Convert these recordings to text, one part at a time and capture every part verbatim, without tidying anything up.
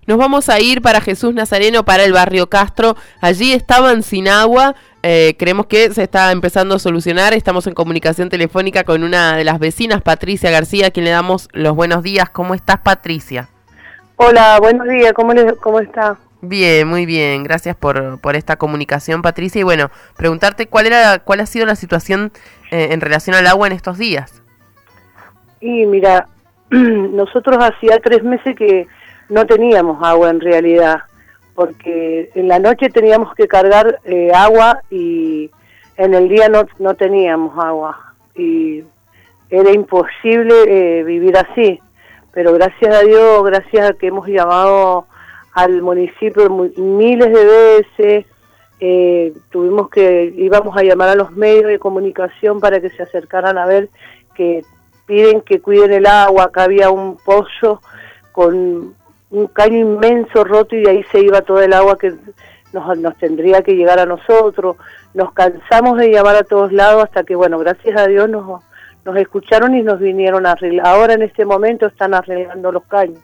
Nos vamos a ir para Jesús Nazareno, para el barrio Castro. Allí estaban sin agua. Eh, creemos que se está empezando a solucionar. Estamos en comunicación telefónica con una de las vecinas, Patricia García, a quien le damos los buenos días. ¿Cómo estás, Patricia? Hola, buenos días. ¿Cómo, le, cómo está? Bien, muy bien. Gracias por, por esta comunicación, Patricia. Y bueno, preguntarte cuál era, cuál ha sido la situación eh, en relación al agua en estos días. Y mira, nosotros hacía tres meses que no teníamos agua en realidad, porque en la noche teníamos que cargar eh, agua y en el día no, no teníamos agua. Y era imposible eh, vivir así. Pero gracias a Dios, gracias a que hemos llamado al municipio miles de veces, eh, tuvimos que, íbamos a llamar a los medios de comunicación para que se acercaran a ver, que piden que cuiden el agua. Acá había un pozo con un caño inmenso roto y de ahí se iba todo el agua que nos, nos tendría que llegar a nosotros. Nos cansamos de llamar a todos lados hasta que, bueno, gracias a Dios nos, nos escucharon y nos vinieron a arreglar. Ahora en este momento están arreglando los caños.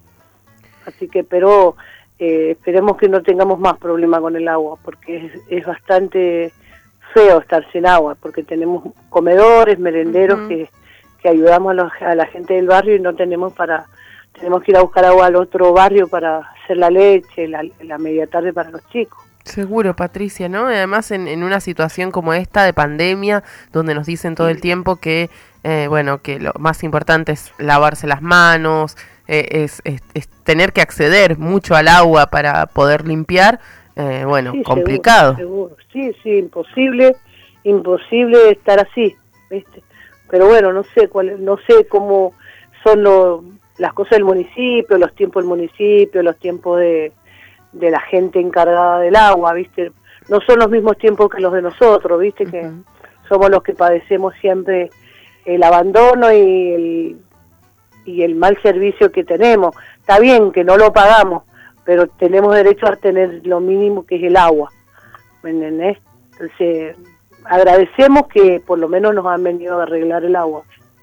Así que, pero eh, esperemos que no tengamos más problema con el agua, porque es, es bastante feo estar sin agua, porque tenemos comedores, merenderos uh-huh. que, que ayudamos a, los, a la gente del barrio y no tenemos para, tenemos que ir a buscar agua al otro barrio para hacer la leche, la, la media tarde para los chicos. Seguro, Patricia, ¿no? Además, en, en una situación como esta de pandemia, donde nos dicen todo el tiempo que, eh, bueno, que lo más importante es lavarse las manos, eh, es, es, es tener que acceder mucho al agua para poder limpiar, eh, bueno, sí, complicado. Seguro, seguro. Sí, sí, imposible, imposible estar así, ¿viste? Pero bueno, no sé cuál, no sé cómo son lo, las cosas del municipio, los tiempos del municipio, los tiempos de de la gente encargada del agua, ¿viste? No son los mismos tiempos que los de nosotros, ¿viste? Uh-huh. Que somos los que padecemos siempre el abandono y el, y el mal servicio que tenemos. Está bien que no lo pagamos, pero tenemos derecho a tener lo mínimo que es el agua, ¿me entendés? Entonces, agradecemos que por lo menos nos han venido a arreglar el agua.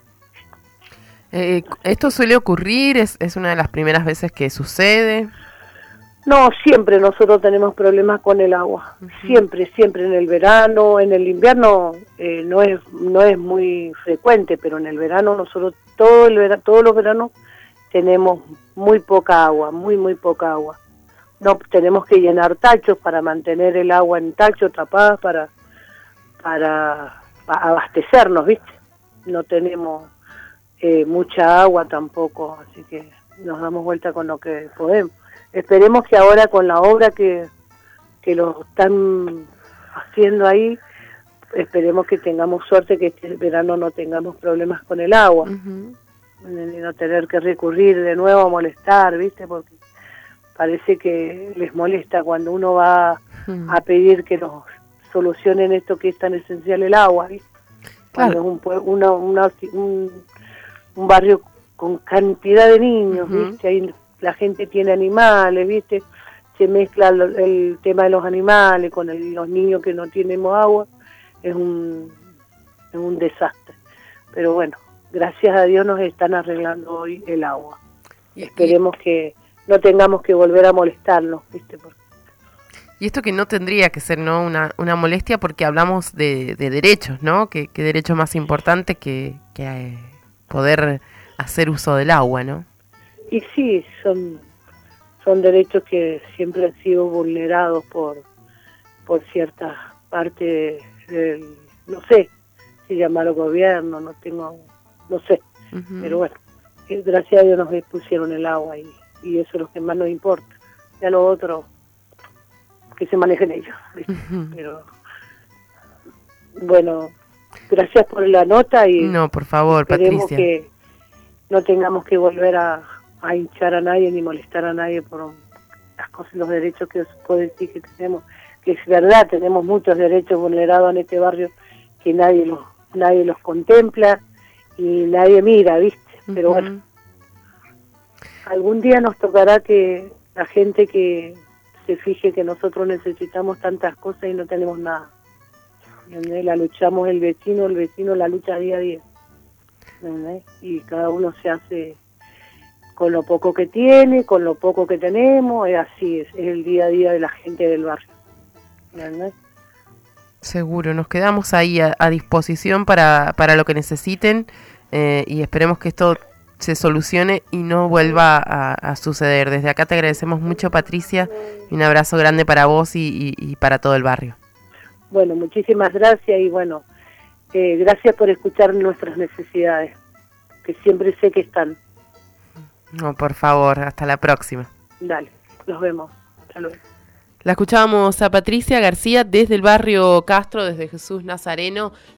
Eh, ¿Esto suele ocurrir? ¿Es, es una de las primeras veces que sucede? No, siempre nosotros tenemos problemas con el agua, uh-huh. siempre, siempre en el verano, en el invierno eh, no es no es muy frecuente, pero en el verano nosotros todo el verano, todos los veranos tenemos muy poca agua, muy muy poca agua. No tenemos que llenar tachos para mantener el agua en tachos tapadas para para, para abastecernos, ¿viste? No tenemos eh, mucha agua tampoco, así que nos damos vuelta con lo que podemos. Esperemos que ahora con la obra que, que lo están haciendo ahí, esperemos que tengamos suerte, que este verano no tengamos problemas con el agua, uh-huh. y no tener que recurrir de nuevo a molestar, ¿viste? Porque parece que les molesta cuando uno va uh-huh. a pedir que nos solucionen esto que es tan esencial, el agua, ¿viste? Cuando claro. es un, una, una, un, un barrio con cantidad de niños, uh-huh. ¿viste? Ahí la gente tiene animales, ¿viste? Se mezcla el, el tema de los animales con el, los niños que no tenemos agua, es un, es un desastre. Pero bueno, gracias a Dios nos están arreglando hoy el agua. Y, Esperemos y, que no tengamos que volver a molestarnos, ¿viste? Porque... Y esto que no tendría que ser, ¿no? Una, una molestia, porque hablamos de, de derechos, ¿no? ¿Qué, qué derecho más importante que, que eh, poder hacer uso del agua, ¿no? Y sí, son son derechos que siempre han sido vulnerados por por ciertas partes del, no sé, si llamarlo gobierno, no tengo, no sé, uh-huh. pero bueno, gracias a Dios nos pusieron el agua y, y eso es lo que más nos importa. Ya lo otro, que se manejen ellos, ¿viste? Uh-huh. Pero bueno, gracias por la nota y no, por favor, esperemos Patricia, que no tengamos que volver a a hinchar a nadie ni molestar a nadie por las cosas, los derechos que os puedo decir que tenemos, que es verdad, tenemos muchos derechos vulnerados en este barrio que nadie los nadie los contempla y nadie mira, ¿viste? Pero uh-huh. bueno, algún día nos tocará que la gente que se fije que nosotros necesitamos tantas cosas y no tenemos nada. ¿Entendés? La luchamos el vecino, el vecino la lucha día a día. ¿Entendés? Y cada uno se hace con lo poco que tiene, con lo poco que tenemos, es así, es, es el día a día de la gente del barrio. ¿Entendés? Seguro, nos quedamos ahí a, a disposición para, para lo que necesiten eh, y esperemos que esto se solucione y no vuelva a, a suceder. Desde acá te agradecemos mucho, Patricia, y un abrazo grande para vos y, y, y para todo el barrio. Bueno, muchísimas gracias y bueno, eh, gracias por escuchar nuestras necesidades, que siempre sé que están. No, por favor, hasta la próxima. Dale, nos vemos. Hasta luego. La escuchábamos a Patricia García desde el barrio Castro, desde Jesús Nazareno.